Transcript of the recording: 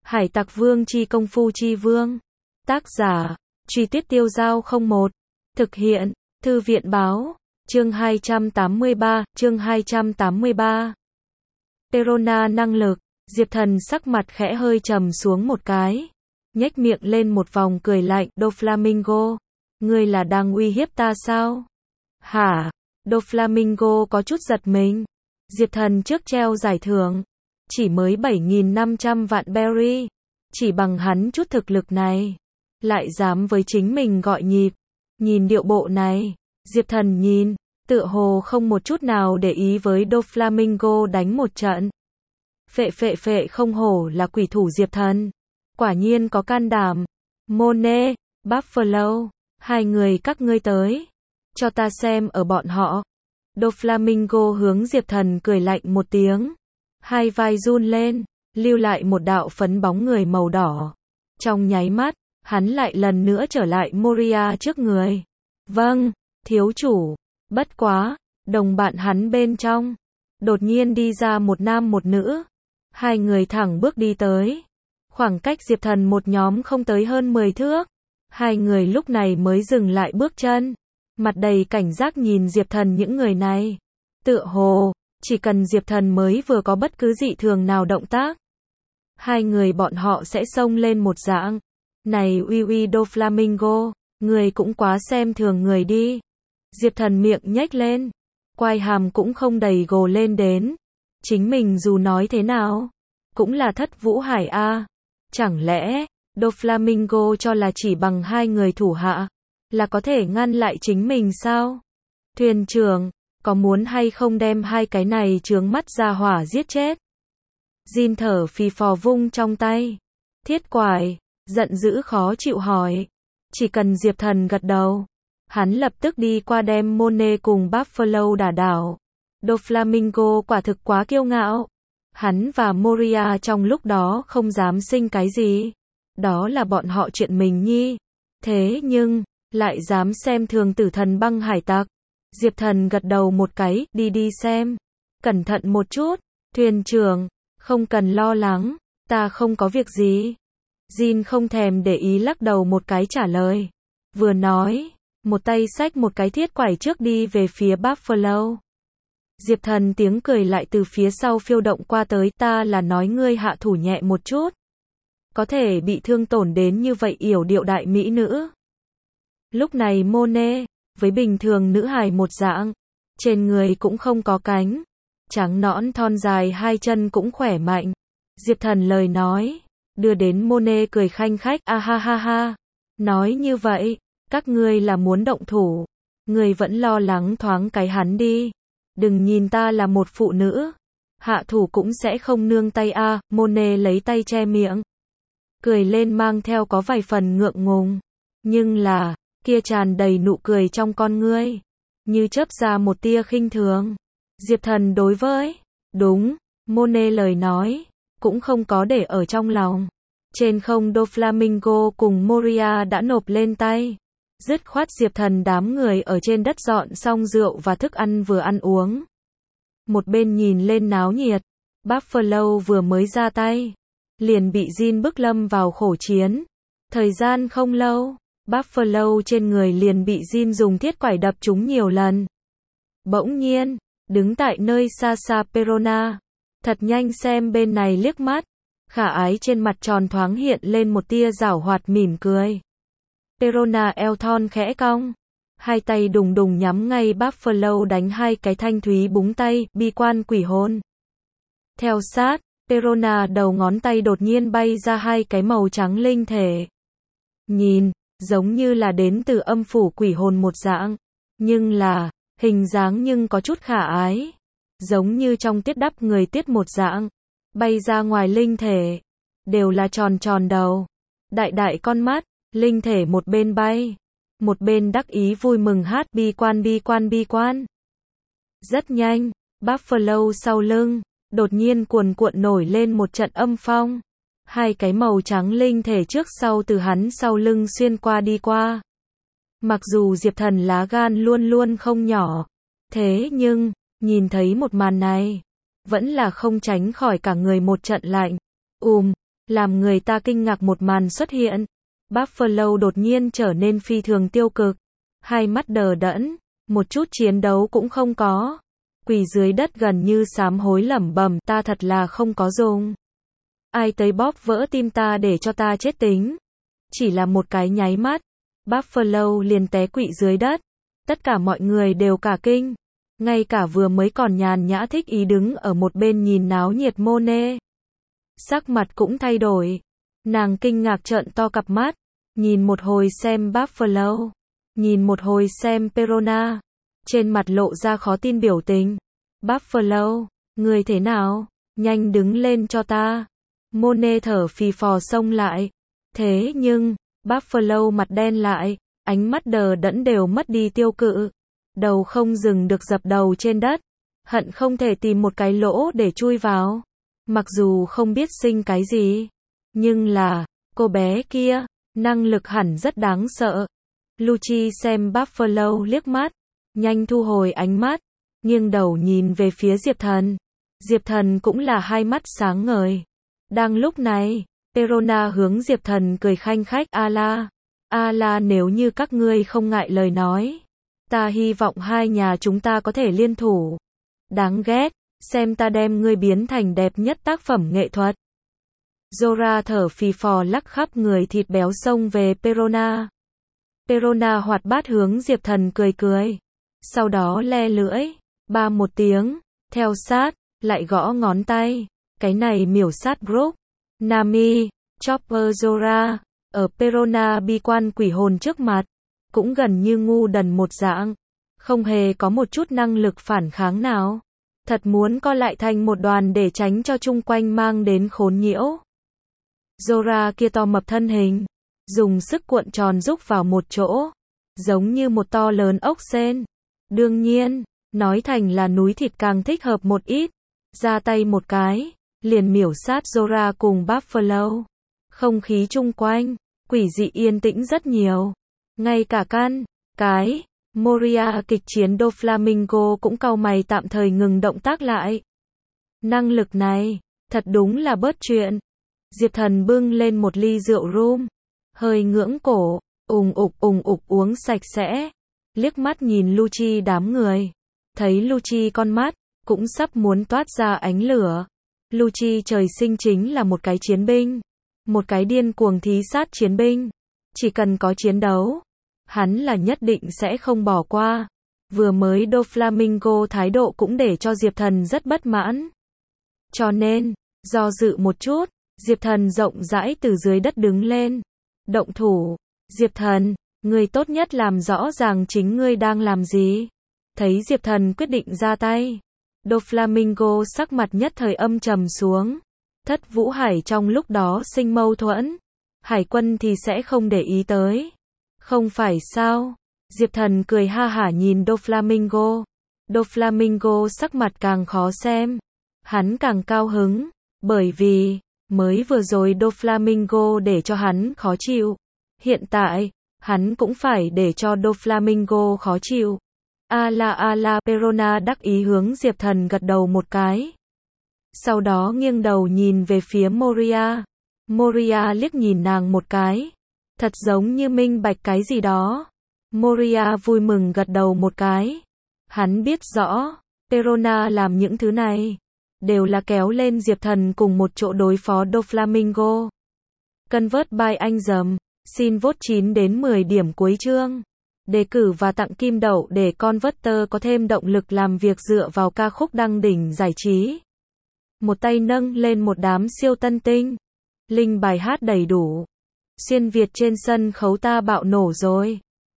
Hải Tặc Vương chi công phu chi vương. Tác giả, Truy Tuyết Tiêu Giao 01. Thực hiện, Thư viện Báo. Chương 283, chương 283. Perona năng lực. Diệp Thần sắc mặt khẽ hơi trầm xuống một cái. Nhếch miệng lên một vòng cười lạnh. Doflamingo, ngươi là đang uy hiếp ta sao? Hả? Doflamingo có chút giật mình. Diệp Thần trước treo giải thưởng. Chỉ mới 7.500 vạn berry. Chỉ bằng hắn chút thực lực này. Lại dám với chính mình gọi nhịp. Nhìn điệu bộ này. Diệp Thần nhìn. Tựa hồ không một chút nào để ý với Doflamingo đánh một trận. Phệ không hổ là quỷ thủ Diệp Thần. Quả nhiên có can đảm. Monet, Buffalo. Hai người các ngươi tới. Cho ta xem ở bọn họ. Doflamingo hướng Diệp Thần cười lạnh một tiếng. Hai vai run lên, lưu lại một đạo phấn bóng người màu đỏ. Trong nháy mắt, hắn lại lần nữa trở lại Moria trước người. Vâng, thiếu chủ. Bất quá, đồng bạn hắn bên trong. Đột nhiên đi ra một nam một nữ. Hai người thẳng bước đi tới. Khoảng cách Diệp Thần một nhóm không tới hơn 10 thước. Hai người lúc này mới dừng lại bước chân. Mặt đầy cảnh giác nhìn Diệp Thần những người này. Tựa hồ, chỉ cần Diệp Thần mới vừa có bất cứ dị thường nào động tác. Hai người bọn họ sẽ xông lên một dạng. Này uy Doflamingo, người cũng quá xem thường người đi. Diệp Thần miệng nhếch lên. Quai hàm cũng không đầy gồ lên đến. Chính mình dù nói thế nào, cũng là thất vũ hải a. Chẳng lẽ, Doflamingo cho là chỉ bằng hai người thủ hạ, là có thể ngăn lại chính mình sao? Thuyền trưởng, có muốn hay không đem hai cái này chướng mắt ra hỏa giết chết? Jin thở phì phò vung trong tay. Thiết quải, giận dữ khó chịu hỏi. Chỉ cần Diệp Thần gật đầu, hắn lập tức đi qua đem Monet cùng Buffalo đả đảo. Doflamingo quả thực quá kiêu ngạo. Hắn và Moria trong lúc đó không dám sinh cái gì. Đó là bọn họ chuyện mình nhi. Thế nhưng, lại dám xem thường tử thần băng hải tặc. Diệp Thần gật đầu một cái, đi xem. Cẩn thận một chút, thuyền trưởng, không cần lo lắng, ta không có việc gì. Jin không thèm để ý lắc đầu một cái trả lời. Vừa nói, một tay xách một cái thiết quải trước đi về phía Buffalo. Diệp Thần tiếng cười lại từ phía sau phiêu động qua tới, ta là nói ngươi hạ thủ nhẹ một chút. Có thể bị thương tổn đến như vậy yểu điệu đại mỹ nữ. Lúc này Monet, với bình thường nữ hài một dạng, trên người cũng không có cánh, trắng nõn thon dài hai chân cũng khỏe mạnh. Diệp Thần lời nói, đưa đến Monet cười khanh khách, a ha ha ha. Nói như vậy, các ngươi là muốn động thủ, ngươi vẫn lo lắng thoáng cái hắn đi. Đừng nhìn ta là một phụ nữ, hạ thủ cũng sẽ không nương tay a. Monet lấy tay che miệng, cười lên mang theo có vài phần ngượng ngùng, nhưng là kia tràn đầy nụ cười trong con ngươi, như chớp ra một tia khinh thường. Diệp Thần đối với, đúng, Monet lời nói, cũng không có để ở trong lòng. Trên không Doflamingo cùng Moria đã nộp lên tay. Dứt khoát Diệp Thần đám người ở trên đất dọn xong rượu và thức ăn vừa ăn uống. Một bên nhìn lên náo nhiệt, Buffalo vừa mới ra tay, liền bị Jin bức lâm vào khổ chiến. Thời gian không lâu, Buffalo trên người liền bị Jin dùng thiết quải đập trúng nhiều lần. Bỗng nhiên, đứng tại nơi xa xa Perona, thật nhanh xem bên này liếc mắt, khả ái trên mặt tròn thoáng hiện lên một tia giảo hoạt mỉm cười. Perona eo thon khẽ cong, hai tay đùng đùng nhắm ngay Buffalo đánh hai cái thanh thúy búng tay, bi quan quỷ hồn. Theo sát, Perona đầu ngón tay đột nhiên bay ra hai cái màu trắng linh thể. Nhìn, giống như là đến từ âm phủ quỷ hồn một dạng, nhưng là, hình dáng nhưng có chút khả ái. Giống như trong tiết đắp người tiết một dạng, bay ra ngoài linh thể, đều là tròn tròn đầu, đại con mắt. Linh thể một bên bay, một bên đắc ý vui mừng hát bi quan. Rất nhanh, Buffalo sau lưng, đột nhiên cuồn cuộn nổi lên một trận âm phong. Hai cái màu trắng linh thể trước sau từ hắn sau lưng xuyên qua đi qua. Mặc dù Diệp Thần lá gan luôn luôn không nhỏ, thế nhưng, nhìn thấy một màn này, vẫn là không tránh khỏi cả người một trận lạnh. Làm người ta kinh ngạc một màn xuất hiện. Buffalo đột nhiên trở nên phi thường tiêu cực. Hai mắt đờ đẫn, một chút chiến đấu cũng không có. Quỳ dưới đất gần như sám hối lẩm bẩm, ta thật là không có dùng. Ai tới bóp vỡ tim ta để cho ta chết tính. Chỉ là một cái nháy mắt, Buffalo liền té quỵ dưới đất. Tất cả mọi người đều cả kinh. Ngay cả vừa mới còn nhàn nhã thích ý đứng ở một bên nhìn náo nhiệt Monet. Sắc mặt cũng thay đổi. Nàng kinh ngạc trợn to cặp mắt. Nhìn một hồi xem Buffalo. Nhìn một hồi xem Perona. Trên mặt lộ ra khó tin biểu tình. Buffalo, người thế nào? Nhanh đứng lên cho ta. Monet thở phì phò xông lại. Thế nhưng, Buffalo mặt đen lại, ánh mắt đờ đẫn đều mất đi tiêu cự. Đầu không dừng được dập đầu trên đất. Hận không thể tìm một cái lỗ để chui vào. Mặc dù không biết sinh cái gì. Nhưng là, cô bé kia, năng lực hẳn rất đáng sợ. Lucci xem Buffalo liếc mắt. Nhanh thu hồi ánh mắt. Nghiêng đầu nhìn về phía Diệp Thần. Diệp Thần cũng là hai mắt sáng ngời. Đang lúc này, Perona hướng Diệp Thần cười khanh khách. A la nếu như các ngươi không ngại lời nói. Ta hy vọng hai nhà chúng ta có thể liên thủ. Đáng ghét, xem ta đem ngươi biến thành đẹp nhất tác phẩm nghệ thuật. Zora thở phì phò lắc khắp người thịt béo xông về Perona. Perona hoạt bát hướng Diệp Thần cười cười. Sau đó le lưỡi, ba một tiếng, theo sát, lại gõ ngón tay. Cái này miểu sát Brook, Nami, Chopper Zora, ở Perona bi quan quỷ hồn trước mặt, cũng gần như ngu đần một dạng, không hề có một chút năng lực phản kháng nào. Thật muốn co lại thành một đoàn để tránh cho chung quanh mang đến khốn nhiễu. Zora kia to mập thân hình, dùng sức cuộn tròn rúc vào một chỗ, giống như một to lớn ốc sên. Đương nhiên, nói thành là núi thịt càng thích hợp một ít. Ra tay một cái, liền miểu sát Zora cùng Buffalo. Không khí chung quanh, quỷ dị yên tĩnh rất nhiều. Ngay cả cái Moria kịch chiến Doflamingo cũng cau mày tạm thời ngừng động tác lại. Năng lực này, thật đúng là bớt chuyện. Diệp Thần bưng lên một ly rượu rum, hơi ngưỡng cổ, ùng ục uống sạch sẽ. Liếc mắt nhìn Lucci đám người. Thấy Lucci con mắt, cũng sắp muốn toát ra ánh lửa. Lucci trời sinh chính là một cái chiến binh. Một cái điên cuồng thí sát chiến binh. Chỉ cần có chiến đấu, hắn là nhất định sẽ không bỏ qua. Vừa mới Doflamingo thái độ cũng để cho Diệp Thần rất bất mãn. Cho nên, do dự một chút, Diệp Thần rộng rãi từ dưới đất đứng lên. Động thủ. Diệp Thần, ngươi tốt nhất làm rõ ràng chính ngươi đang làm gì. Thấy Diệp Thần quyết định ra tay, Doflamingo sắc mặt nhất thời âm trầm xuống. Thất Vũ Hải trong lúc đó sinh mâu thuẫn, Hải quân thì sẽ không để ý tới. Không phải sao? Diệp Thần cười ha hả nhìn Doflamingo. Doflamingo sắc mặt càng khó xem. Hắn càng cao hứng, bởi vì, mới vừa rồi Doflamingo để cho hắn khó chịu. Hiện tại, hắn cũng phải để cho Doflamingo khó chịu. A la Perona đắc ý hướng Diệp Thần gật đầu một cái. Sau đó nghiêng đầu nhìn về phía Moria. Moria liếc nhìn nàng một cái. Thật giống như minh bạch cái gì đó. Moria vui mừng gật đầu một cái. Hắn biết rõ, Perona làm những thứ này, đều là kéo lên Diệp Thần cùng một chỗ đối phó Doflamingo. Convert by anh dầm. Xin vote 9 đến 10 điểm cuối chương. Đề cử và tặng kim đậu để Converter có thêm động lực làm việc dựa vào ca khúc đăng đỉnh giải trí. Một tay nâng lên một đám siêu tân tinh. Link bài hát đầy đủ. Xuyên Việt trên sân khấu ta bạo nổ rồi.